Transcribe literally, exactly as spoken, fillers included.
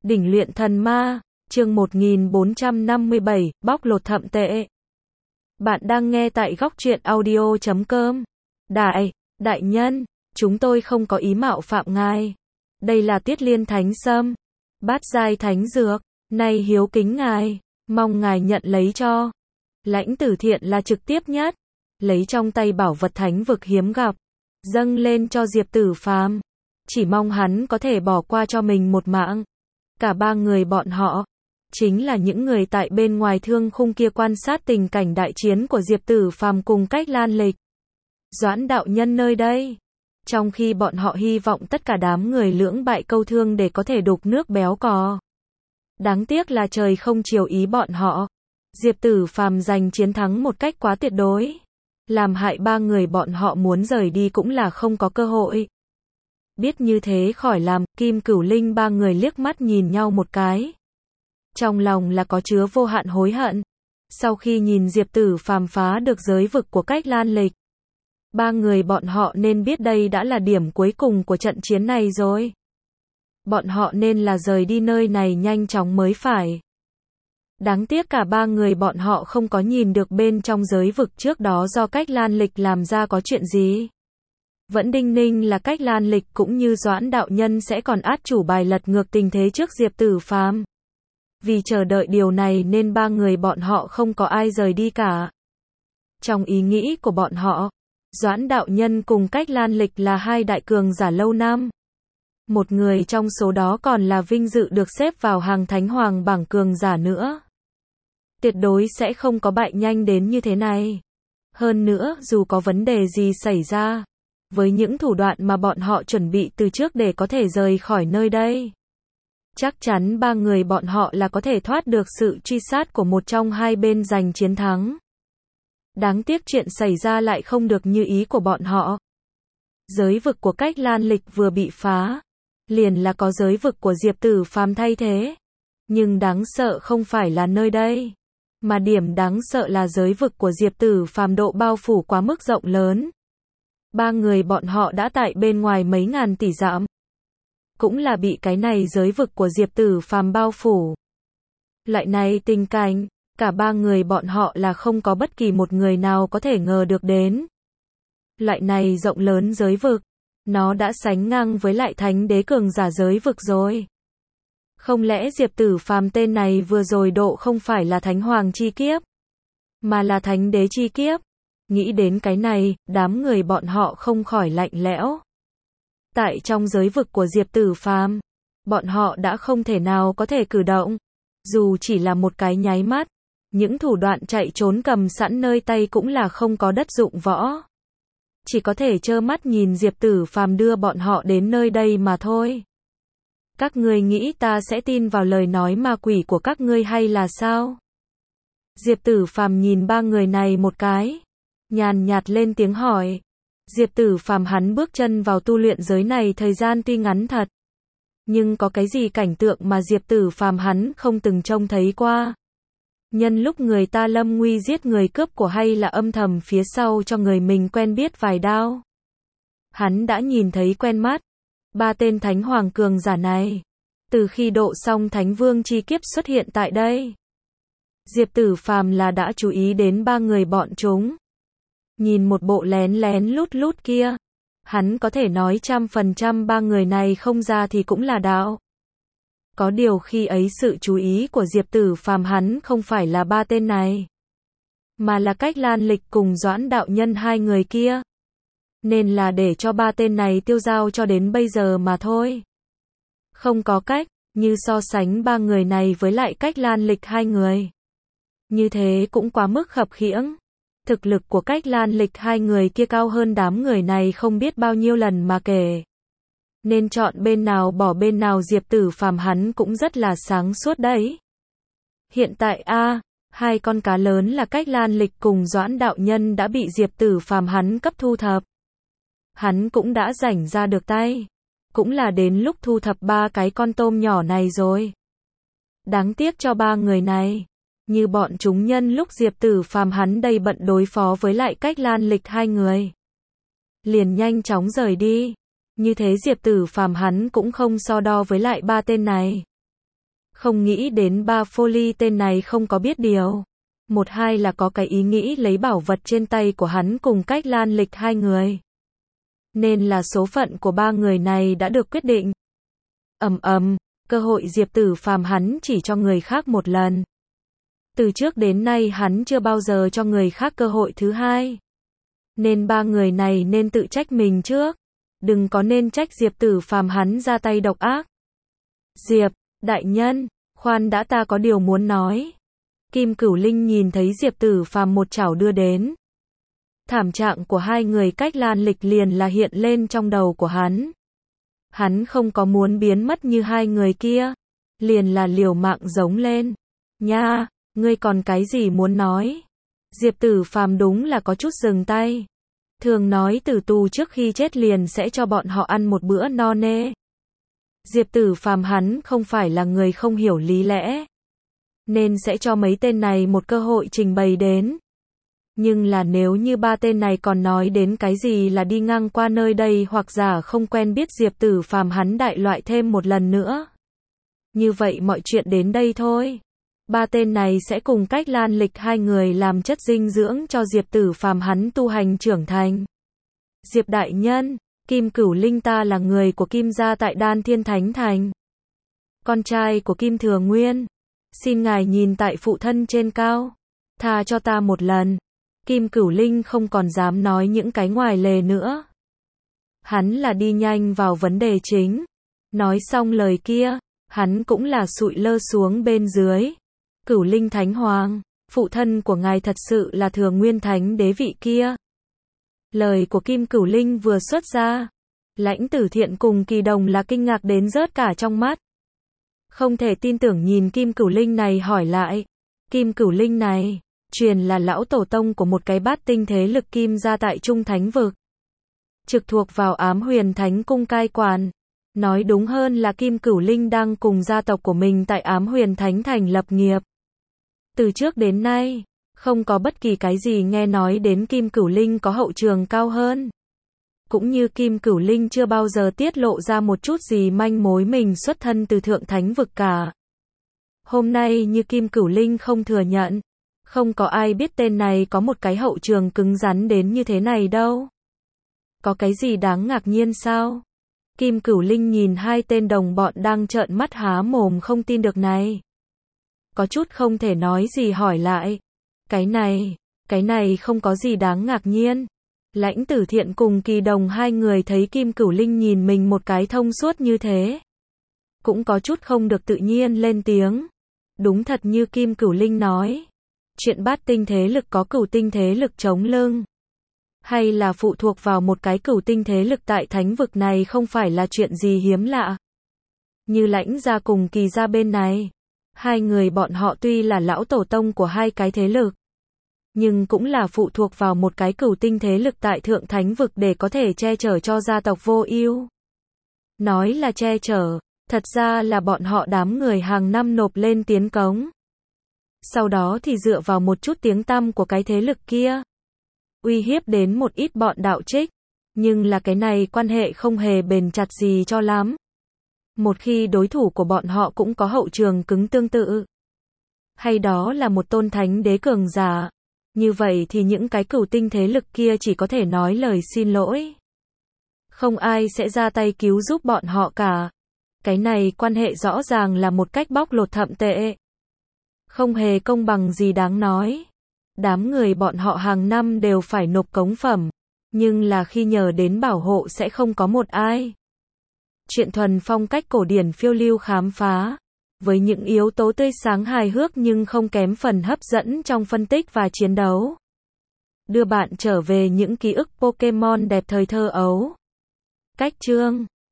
Đỉnh luyện thần ma, chương một nghìn bốn trăm năm mươi bảy, bóc lột thậm tệ. Bạn đang nghe tại góc truyện audio chấm com. Đại, đại nhân, chúng tôi không có ý mạo phạm ngài. Đây là Tiết Liên Thánh Sâm, bát giai thánh dược, nay hiếu kính ngài, mong ngài nhận lấy cho. Lãnh Tử Thiện là trực tiếp nhất, lấy trong tay bảo vật thánh vực hiếm gặp, dâng lên cho Diệp Tử Phàm, chỉ mong hắn có thể bỏ qua cho mình một mạng. Cả ba người bọn họ, chính là những người tại bên ngoài thương khung kia quan sát tình cảnh đại chiến của Diệp Tử Phàm cùng Cách Lan Lịch. Doãn đạo nhân nơi đây. Trong khi bọn họ hy vọng tất cả đám người lưỡng bại câu thương để có thể đục nước béo cò. Đáng tiếc là trời không chiều ý bọn họ. Diệp Tử Phàm giành chiến thắng một cách quá tuyệt đối. Làm hại ba người bọn họ muốn rời đi cũng là không có cơ hội. Biết như thế khỏi làm, Kim Cửu Linh ba người liếc mắt nhìn nhau một cái. Trong lòng là có chứa vô hạn hối hận. Sau khi nhìn Diệp Tử Phàm phá được giới vực của Cách Lan Lịch, ba người bọn họ nên biết đây đã là điểm cuối cùng của trận chiến này rồi. Bọn họ nên là rời đi nơi này nhanh chóng mới phải. Đáng tiếc cả ba người bọn họ không có nhìn được bên trong giới vực trước đó do Cách Lan Lịch làm ra có chuyện gì. Vẫn đinh ninh là Cách Lan Lịch cũng như Doãn đạo nhân sẽ còn át chủ bài lật ngược tình thế trước Diệp Tử Phàm. Vì chờ đợi điều này nên ba người bọn họ không có ai rời đi cả. Trong ý nghĩ của bọn họ, Doãn đạo nhân cùng Cách Lan Lịch là hai đại cường giả lâu năm. Một người trong số đó còn là vinh dự được xếp vào hàng thánh hoàng bảng cường giả nữa. Tuyệt đối sẽ không có bại nhanh đến như thế này. Hơn nữa, dù có vấn đề gì xảy ra, với những thủ đoạn mà bọn họ chuẩn bị từ trước để có thể rời khỏi nơi đây, chắc chắn ba người bọn họ là có thể thoát được sự truy sát của một trong hai bên giành chiến thắng. Đáng tiếc chuyện xảy ra lại không được như ý của bọn họ. Giới vực của Cách Lan Lịch vừa bị phá, liền là có giới vực của Diệp Tử Phàm thay thế. Nhưng đáng sợ không phải là nơi đây, mà điểm đáng sợ là giới vực của Diệp Tử Phàm độ bao phủ quá mức rộng lớn. Ba người bọn họ đã tại bên ngoài mấy ngàn tỷ dặm, cũng là bị cái này giới vực của Diệp Tử Phàm bao phủ. Lại này tình cảnh, cả ba người bọn họ là không có bất kỳ một người nào có thể ngờ được đến. Loại này rộng lớn giới vực, nó đã sánh ngang với lại thánh đế cường giả giới vực rồi. Không lẽ Diệp Tử Phàm tên này vừa rồi độ không phải là thánh hoàng chi kiếp, mà là thánh đế chi kiếp? Nghĩ đến cái này, đám người bọn họ không khỏi lạnh lẽo. Tại trong giới vực của Diệp Tử Phàm, bọn họ đã không thể nào có thể cử động. Dù chỉ là một cái nháy mắt, những thủ đoạn chạy trốn cầm sẵn nơi tay cũng là không có đất dụng võ. Chỉ có thể trơ mắt nhìn Diệp Tử Phàm đưa bọn họ đến nơi đây mà thôi. Các ngươi nghĩ ta sẽ tin vào lời nói ma quỷ của các ngươi hay là sao? Diệp Tử Phàm nhìn ba người này một cái, nhàn nhạt lên tiếng hỏi. Diệp Tử Phàm hắn bước chân vào tu luyện giới này thời gian tuy ngắn thật, nhưng có cái gì cảnh tượng mà Diệp Tử Phàm hắn không từng trông thấy qua. Nhân lúc người ta lâm nguy giết người cướp của hay là âm thầm phía sau cho người mình quen biết vài đao. Hắn đã nhìn thấy quen mắt. Ba tên thánh hoàng cường giả này, từ khi độ xong thánh vương chi kiếp xuất hiện tại đây, Diệp Tử Phàm là đã chú ý đến ba người bọn chúng. Nhìn một bộ lén lén lút lút kia, hắn có thể nói trăm phần trăm ba người này không ra thì cũng là đạo. Có điều khi ấy sự chú ý của Diệp Tử Phàm hắn không phải là ba tên này, mà là Cách Lan Lịch cùng Doãn đạo nhân hai người kia. Nên là để cho ba tên này tiêu dao cho đến bây giờ mà thôi. Không có cách, như so sánh ba người này với lại Cách Lan Lịch hai người. Như thế cũng quá mức khập khiễng. Thực lực của Cách Lan Lịch hai người kia cao hơn đám người này không biết bao nhiêu lần mà kể. Nên chọn bên nào bỏ bên nào Diệp Tử Phàm hắn cũng rất là sáng suốt đấy. Hiện tại a, hai con cá lớn là Cách Lan Lịch cùng Doãn đạo nhân đã bị Diệp Tử Phàm hắn cấp thu thập. Hắn cũng đã rảnh ra được tay, cũng là đến lúc thu thập ba cái con tôm nhỏ này rồi. Đáng tiếc cho ba người này, như bọn chúng nhân lúc Diệp Tử Phàm hắn đây bận đối phó với lại Cách Lan Lịch hai người, liền nhanh chóng rời đi. Như thế Diệp Tử Phàm hắn cũng không so đo với lại ba tên này. Không nghĩ đến ba Foley tên này không có biết điều. Một hai là có cái ý nghĩ lấy bảo vật trên tay của hắn cùng Cách Lan Lịch hai người. Nên là số phận của ba người này đã được quyết định. Ầm ầm, cơ hội Diệp Tử Phàm hắn chỉ cho người khác một lần. Từ trước đến nay hắn chưa bao giờ cho người khác cơ hội thứ hai. Nên ba người này nên tự trách mình trước. Đừng có nên trách Diệp Tử Phàm hắn ra tay độc ác. Diệp, đại nhân, khoan đã, ta có điều muốn nói. Kim Cửu Linh nhìn thấy Diệp Tử Phàm một chảo đưa đến. Thảm trạng của hai người Cách Lan Lịch liền là hiện lên trong đầu của hắn. Hắn không có muốn biến mất như hai người kia. Liền là liều mạng giống lên. Nha, ngươi còn cái gì muốn nói? Diệp Tử Phàm đúng là có chút dừng tay. Thường nói tử tù trước khi chết liền sẽ cho bọn họ ăn một bữa no nê. Diệp Tử Phàm hắn không phải là người không hiểu lý lẽ. Nên sẽ cho mấy tên này một cơ hội trình bày đến. Nhưng là nếu như ba tên này còn nói đến cái gì là đi ngang qua nơi đây hoặc giả không quen biết Diệp Tử Phàm hắn đại loại thêm một lần nữa. Như vậy mọi chuyện đến đây thôi. Ba tên này sẽ cùng Cách Lan Lịch hai người làm chất dinh dưỡng cho Diệp Tử Phàm hắn tu hành trưởng thành. Diệp đại nhân, Kim Cửu Linh ta là người của Kim gia tại Đan Thiên Thánh Thành. Con trai của Kim Thừa Nguyên. Xin ngài nhìn tại phụ thân trên cao. Tha cho ta một lần. Kim Cửu Linh không còn dám nói những cái ngoài lề nữa. Hắn là đi nhanh vào vấn đề chính. Nói xong lời kia, hắn cũng là sụi lơ xuống bên dưới. Cửu Linh Thánh Hoàng, phụ thân của ngài thật sự là Thừa Nguyên Thánh Đế vị kia. Lời của Kim Cửu Linh vừa xuất ra, Lãnh Tử Thiện cùng Kỳ Đồng là kinh ngạc đến rớt cả trong mắt. Không thể tin tưởng nhìn Kim Cửu Linh này hỏi lại. Kim Cửu Linh này, truyền là lão tổ tông của một cái bát tinh thế lực Kim gia tại Trung Thánh Vực. Trực thuộc vào Ám Huyền Thánh Cung cai quản. Nói đúng hơn là Kim Cửu Linh đang cùng gia tộc của mình tại Ám Huyền Thánh Thành lập nghiệp. Từ trước đến nay, không có bất kỳ cái gì nghe nói đến Kim Cửu Linh có hậu trường cao hơn. Cũng như Kim Cửu Linh chưa bao giờ tiết lộ ra một chút gì manh mối mình xuất thân từ Thượng Thánh Vực cả. Hôm nay như Kim Cửu Linh không thừa nhận, không có ai biết tên này có một cái hậu trường cứng rắn đến như thế này đâu. Có cái gì đáng ngạc nhiên sao? Kim Cửu Linh nhìn hai tên đồng bọn đang trợn mắt há mồm không tin được này. Có chút không thể nói gì hỏi lại. Cái này, cái này không có gì đáng ngạc nhiên. Lãnh Tử Thiện cùng Kỳ Đồng hai người thấy Kim Cửu Linh nhìn mình một cái thông suốt như thế. Cũng có chút không được tự nhiên lên tiếng. Đúng thật như Kim Cửu Linh nói. Chuyện bát tinh thế lực có cửu tinh thế lực chống lưng. Hay là phụ thuộc vào một cái cửu tinh thế lực tại thánh vực này không phải là chuyện gì hiếm lạ. Như Lãnh gia cùng Kỳ gia bên này. Hai người bọn họ tuy là lão tổ tông của hai cái thế lực. Nhưng cũng là phụ thuộc vào một cái cửu tinh thế lực tại thượng thánh vực để có thể che chở cho gia tộc Vô Ưu. Nói là che chở, thật ra là bọn họ đám người hàng năm nộp lên tiến cống. Sau đó thì dựa vào một chút tiếng tăm của cái thế lực kia. Uy hiếp đến một ít bọn đạo trích. Nhưng là cái này quan hệ không hề bền chặt gì cho lắm. Một khi đối thủ của bọn họ cũng có hậu trường cứng tương tự. Hay đó là một tôn thánh đế cường giả. Như vậy thì những cái cửu tinh thế lực kia chỉ có thể nói lời xin lỗi. Không ai sẽ ra tay cứu giúp bọn họ cả. Cái này quan hệ rõ ràng là một cách bóc lột thậm tệ. Không hề công bằng gì đáng nói. Đám người bọn họ hàng năm đều phải nộp cống phẩm. Nhưng là khi nhờ đến bảo hộ sẽ không có một ai. Chuyện thuần phong cách cổ điển phiêu lưu khám phá. Với những yếu tố tươi sáng hài hước nhưng không kém phần hấp dẫn trong phân tích và chiến đấu. Đưa bạn trở về những ký ức Pokemon đẹp thời thơ ấu. Cách chương